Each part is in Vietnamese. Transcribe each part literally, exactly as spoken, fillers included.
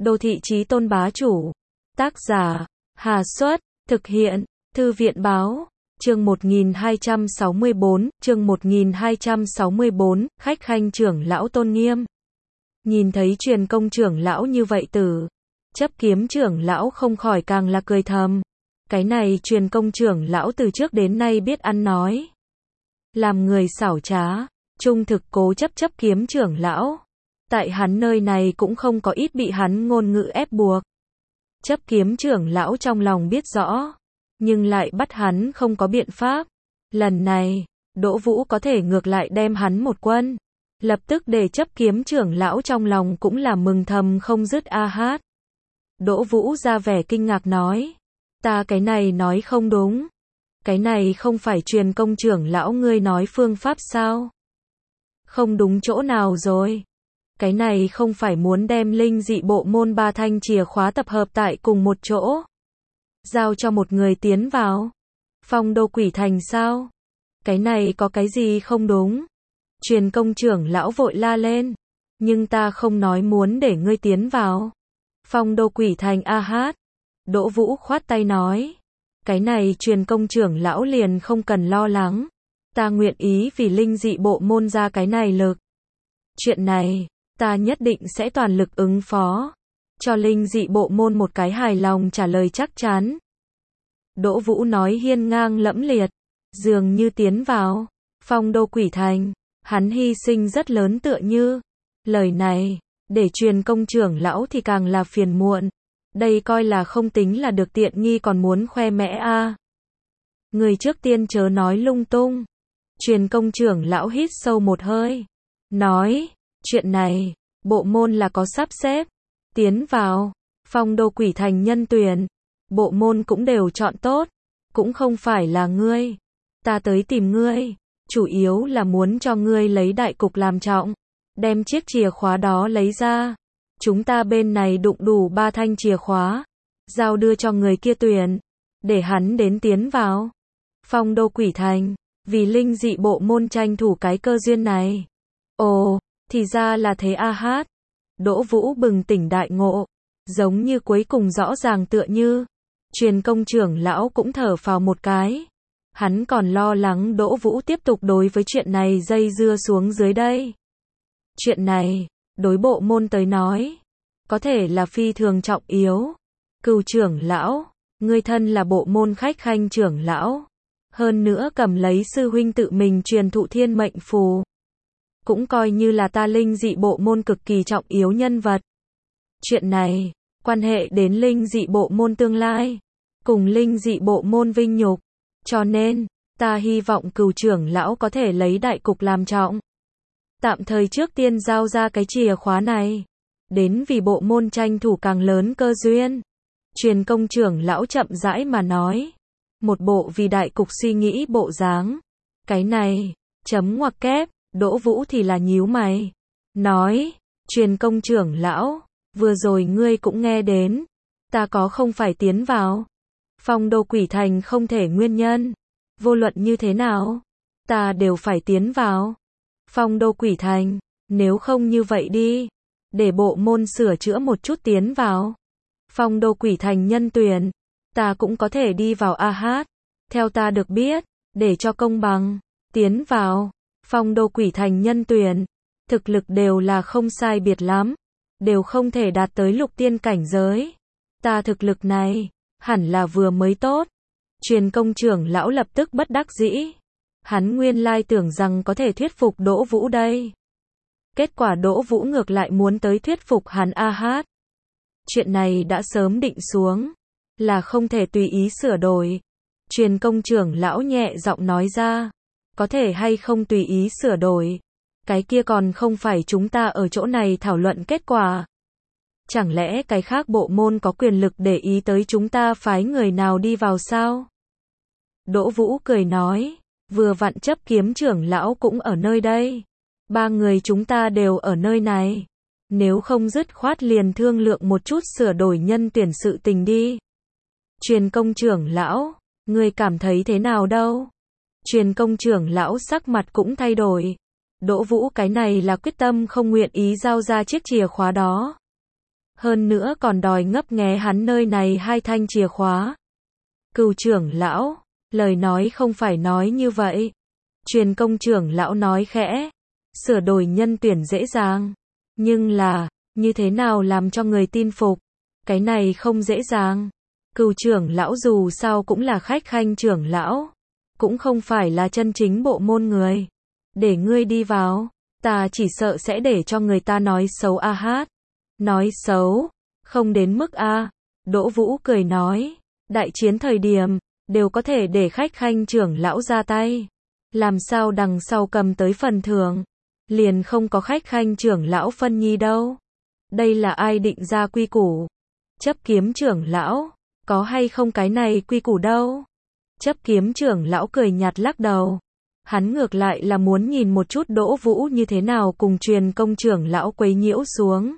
Đô thị chí tôn bá chủ. Tác giả, Hà Xuất, thực hiện, Thư viện báo. Chương một nghìn hai trăm sáu mươi bốn, chương một nghìn hai trăm sáu mươi bốn, khách khanh trưởng lão tôn nghiêm. Nhìn thấy truyền công trưởng lão như vậy tử, chấp kiếm trưởng lão không khỏi càng là cười thầm. Cái này truyền công trưởng lão từ trước đến nay biết ăn nói. Làm người xảo trá, trung thực cố chấp chấp kiếm trưởng lão. Tại hắn nơi này cũng không có ít bị hắn ngôn ngữ ép buộc. Chấp kiếm trưởng lão trong lòng biết rõ, nhưng lại bắt hắn không có biện pháp. Lần này, Đỗ Vũ có thể ngược lại đem hắn một quân. Lập tức để chấp kiếm trưởng lão trong lòng cũng là mừng thầm không dứt a hát. Đỗ Vũ ra vẻ kinh ngạc nói. Ta cái này nói không đúng. Cái này không phải truyền công trưởng lão ngươi nói phương pháp sao? Không đúng chỗ nào rồi? Cái này không phải muốn đem linh dị bộ môn ba thanh chìa khóa tập hợp tại cùng một chỗ. Giao cho một người tiến vào. Phong đô quỷ thành sao? Cái này có cái gì không đúng? Truyền công trưởng lão vội la lên. Nhưng ta không nói muốn để ngươi tiến vào. Phong đô quỷ thành a hát. Đỗ Vũ khoát tay nói. Cái này truyền công trưởng lão liền không cần lo lắng. Ta nguyện ý vì linh dị bộ môn ra cái này lực. Chuyện này, ta nhất định sẽ toàn lực ứng phó. Cho linh dị bộ môn một cái hài lòng trả lời chắc chắn. Đỗ Vũ nói hiên ngang lẫm liệt. Dường như tiến vào phong đô quỷ thành, hắn hy sinh rất lớn tựa như. Lời này, để truyền công trưởng lão thì càng là phiền muộn. Đây coi là không tính là được tiện nghi còn muốn khoe mẽ a. À. Người trước tiên chớ nói lung tung. Truyền công trưởng lão hít sâu một hơi. Nói, chuyện này, bộ môn là có sắp xếp. Tiến vào, phong đô quỷ thành nhân tuyển. Bộ môn cũng đều chọn tốt. Cũng không phải là ngươi. Ta tới tìm ngươi. Chủ yếu là muốn cho ngươi lấy đại cục làm trọng. Đem chiếc chìa khóa đó lấy ra. Chúng ta bên này đụng đủ ba thanh chìa khóa. Giao đưa cho người kia tuyển. Để hắn đến tiến vào phong đô quỷ thành. Vì linh dị bộ môn tranh thủ cái cơ duyên này. Ồ, thì ra là thế a hát. Đỗ Vũ bừng tỉnh đại ngộ. Giống như cuối cùng rõ ràng tựa như. Truyền công trưởng lão cũng thở phào một cái. Hắn còn lo lắng Đỗ Vũ tiếp tục đối với chuyện này dây dưa xuống dưới đây. Chuyện này, đối bộ môn tới nói, có thể là phi thường trọng yếu. Cừu trưởng lão, ngươi thân là bộ môn khách khanh trưởng lão. Hơn nữa cầm lấy sư huynh tự mình truyền thụ thiên mệnh phù. Cũng coi như là ta linh dị bộ môn cực kỳ trọng yếu nhân vật. Chuyện này, quan hệ đến linh dị bộ môn tương lai. Cùng linh dị bộ môn vinh nhục. Cho nên, ta hy vọng cừu trưởng lão có thể lấy đại cục làm trọng. Tạm thời trước tiên giao ra cái chìa khóa này. Đến vì bộ môn tranh thủ càng lớn cơ duyên. Truyền công trưởng lão chậm rãi mà nói. Một bộ vì đại cục suy nghĩ bộ dáng. Cái này, chấm ngoặc kép, Đỗ Vũ thì là nhíu mày. Nói, truyền công trưởng lão, vừa rồi ngươi cũng nghe đến. Ta có không phải tiến vào. Phong đô quỷ thành không thể nguyên nhân. Vô luận như thế nào, ta đều phải tiến vào phong đô quỷ thành. Nếu không như vậy đi, để bộ môn sửa chữa một chút tiến vào phong đô quỷ thành nhân tuyển. Ta cũng có thể đi vào a hát. Theo ta được biết, để cho công bằng, tiến vào phong đô quỷ thành nhân tuyển. Thực lực đều là không sai biệt lắm. Đều không thể đạt tới lục tiên cảnh giới. Ta thực lực này hẳn là vừa mới tốt. Truyền công trưởng lão lập tức bất đắc dĩ. Hắn nguyên lai tưởng rằng có thể thuyết phục Đỗ Vũ đây. Kết quả Đỗ Vũ ngược lại muốn tới thuyết phục hắn a hát. Chuyện này đã sớm định xuống. Là không thể tùy ý sửa đổi. Truyền công trưởng lão nhẹ giọng nói ra. Có thể hay không tùy ý sửa đổi. Cái kia còn không phải chúng ta ở chỗ này thảo luận kết quả. Chẳng lẽ cái khác bộ môn có quyền lực để ý tới chúng ta phái người nào đi vào sao? Đỗ Vũ cười nói, vừa vặn chấp kiếm trưởng lão cũng ở nơi đây. Ba người chúng ta đều ở nơi này. Nếu không dứt khoát liền thương lượng một chút sửa đổi nhân tuyển sự tình đi. Truyền công trưởng lão, người cảm thấy thế nào đâu? Truyền công trưởng lão sắc mặt cũng thay đổi. Đỗ Vũ cái này là quyết tâm không nguyện ý giao ra chiếc chìa khóa đó. hơn nữa còn đòi ngấp nghé hắn nơi này hai thanh chìa khóa. Cửu trưởng lão, lời nói không phải nói như vậy. Truyền công trưởng lão nói khẽ, sửa đổi nhân tuyển dễ dàng, nhưng là, như thế nào làm cho người tin phục, cái này không dễ dàng. Cửu trưởng lão dù sao cũng là khách khanh trưởng lão, cũng không phải là chân chính bộ môn người. Để ngươi đi vào, ta chỉ sợ sẽ để cho người ta nói xấu a hát. Nói xấu, không đến mức a. Đỗ Vũ cười nói, đại chiến thời điểm, đều có thể để khách khanh trưởng lão ra tay. Làm sao đằng sau cầm tới phần thưởng, liền không có khách khanh trưởng lão phân nhi đâu. Đây là ai định ra quy củ? Chấp kiếm trưởng lão, có hay không cái này quy củ đâu? Chấp kiếm trưởng lão cười nhạt lắc đầu. Hắn ngược lại là muốn nhìn một chút Đỗ Vũ như thế nào cùng truyền công trưởng lão quấy nhiễu xuống.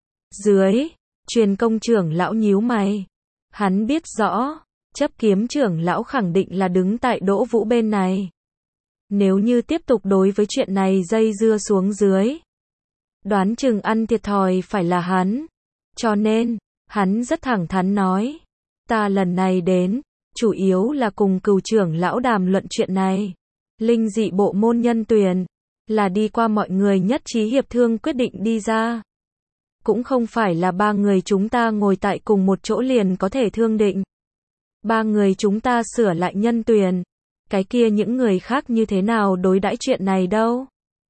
Dưới, truyền công trưởng lão nhíu mày. Hắn biết rõ, chấp kiếm trưởng lão khẳng định là đứng tại Đỗ Vũ bên này. Nếu như tiếp tục đối với chuyện này dây dưa xuống dưới, đoán chừng ăn thiệt thòi phải là hắn. Cho nên, hắn rất thẳng thắn nói, ta lần này đến, chủ yếu là cùng Cửu trưởng lão đàm luận chuyện này. Linh dị bộ môn nhân tuyển, là đi qua mọi người nhất trí hiệp thương quyết định đi ra. Cũng không phải là ba người chúng ta ngồi tại cùng một chỗ liền có thể thương định. Ba người chúng ta sửa lại nhân tuyển, cái kia những người khác như thế nào đối đãi chuyện này đâu.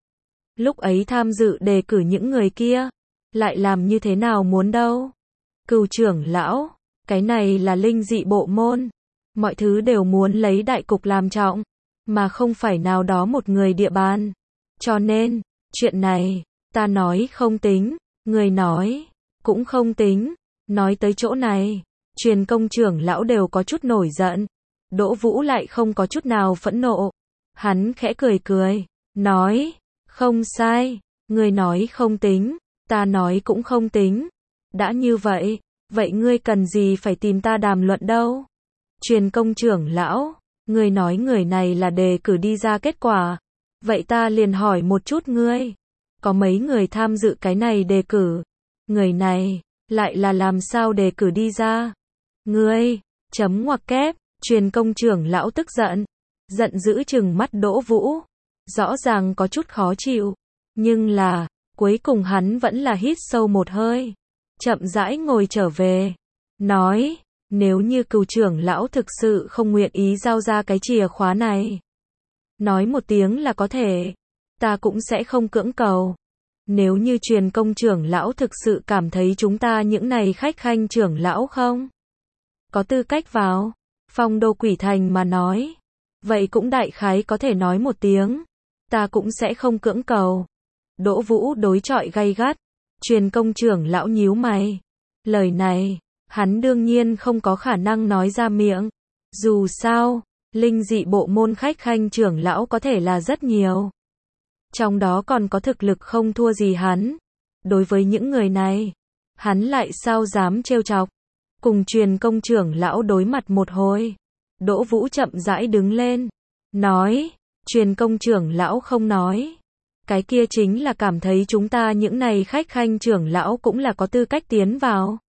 Lúc ấy tham dự đề cử những người kia, lại làm như thế nào muốn đâu. Cửu trưởng lão, cái này là linh dị bộ môn, mọi thứ đều muốn lấy đại cục làm trọng, mà không phải nào đó một người địa bàn. Cho nên, chuyện này, ta nói không tính, người nói, cũng không tính. Nói tới chỗ này, truyền công trưởng lão đều có chút nổi giận. Đỗ Vũ lại không có chút nào phẫn nộ. Hắn khẽ cười cười, nói, không sai, người nói không tính, ta nói cũng không tính. Đã như vậy, vậy ngươi cần gì phải tìm ta đàm luận đâu? Truyền công trưởng lão, ngươi nói người này là đề cử đi ra kết quả. Vậy ta liền hỏi một chút ngươi, có mấy người tham dự cái này đề cử? Người này, lại là làm sao đề cử đi ra? Ngươi, chấm ngoặc kép, truyền công trưởng lão tức giận, giận dữ trừng mắt Đỗ Vũ, rõ ràng có chút khó chịu, nhưng là, cuối cùng hắn vẫn là hít sâu một hơi, chậm rãi ngồi trở về, nói, nếu như Cửu trưởng lão thực sự không nguyện ý giao ra cái chìa khóa này, nói một tiếng là có thể, ta cũng sẽ không cưỡng cầu. Nếu như truyền công trưởng lão thực sự cảm thấy chúng ta những này khách khanh trưởng lão không có tư cách vào Phong Đô Quỷ Thành mà nói, vậy cũng đại khái có thể nói một tiếng, ta cũng sẽ không cưỡng cầu. Đỗ Vũ đối chọi gay gắt, truyền công trưởng lão nhíu mày. Lời này, hắn đương nhiên không có khả năng nói ra miệng. Dù sao, linh dị bộ môn khách khanh trưởng lão có thể là rất nhiều. Trong đó còn có thực lực không thua gì hắn. Đối với những người này, hắn lại sao dám trêu chọc. Cùng truyền công trưởng lão đối mặt một hồi, Đỗ Vũ chậm rãi đứng lên, nói, truyền công trưởng lão không nói. Cái kia chính là cảm thấy chúng ta những này khách khanh trưởng lão cũng là có tư cách tiến vào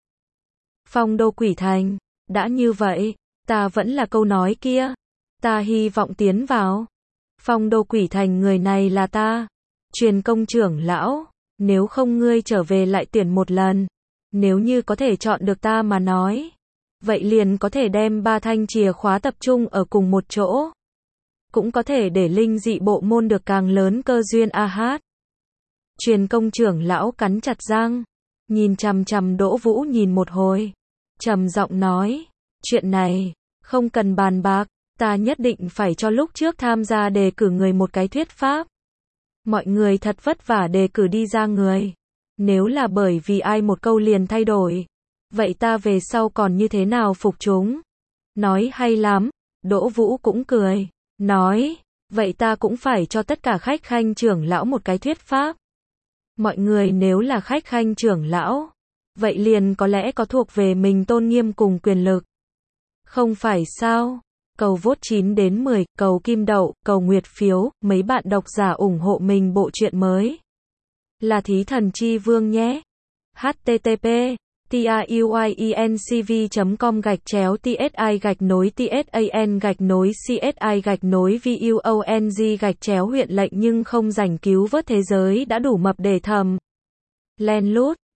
Phong Đô Quỷ Thành. Đã như vậy, ta vẫn là câu nói kia, ta hy vọng tiến vào Phong Đô Quỷ Thành, người này là ta. Truyền công trưởng lão, nếu không ngươi trở về lại tuyển một lần. Nếu như có thể chọn được ta mà nói, vậy liền có thể đem ba thanh chìa khóa tập trung ở cùng một chỗ. Cũng có thể để linh dị bộ môn được càng lớn cơ duyên a hát. Truyền công trưởng lão cắn chặt răng, nhìn chằm chằm Đỗ Vũ nhìn một hồi, trầm giọng nói, chuyện này, không cần bàn bạc, ta nhất định phải cho lúc trước tham gia đề cử người một cái thuyết pháp. Mọi người thật vất vả đề cử đi ra người. Nếu là bởi vì ai một câu liền thay đổi, vậy ta về sau còn như thế nào phục chúng? Nói hay lắm, Đỗ Vũ cũng cười, nói, vậy ta cũng phải cho tất cả khách khanh trưởng lão một cái thuyết pháp. Mọi người nếu là khách khanh trưởng lão, vậy liền có lẽ có thuộc về mình tôn nghiêm cùng quyền lực. Không phải sao? Cầu vote chín đến mười, cầu kim đậu, cầu nguyệt phiếu, mấy bạn độc giả ủng hộ mình bộ truyện mới. Là Thí Thần Chi Vương nhé. H T T P tiuyinc v chấm com gạch chéo tsi gạch nối tsan gạch nối csi gạch nối vuong gạch chéo huyện lệnh nhưng không rảnh cứu vớt thế giới đã đủ mập để thầm len lút.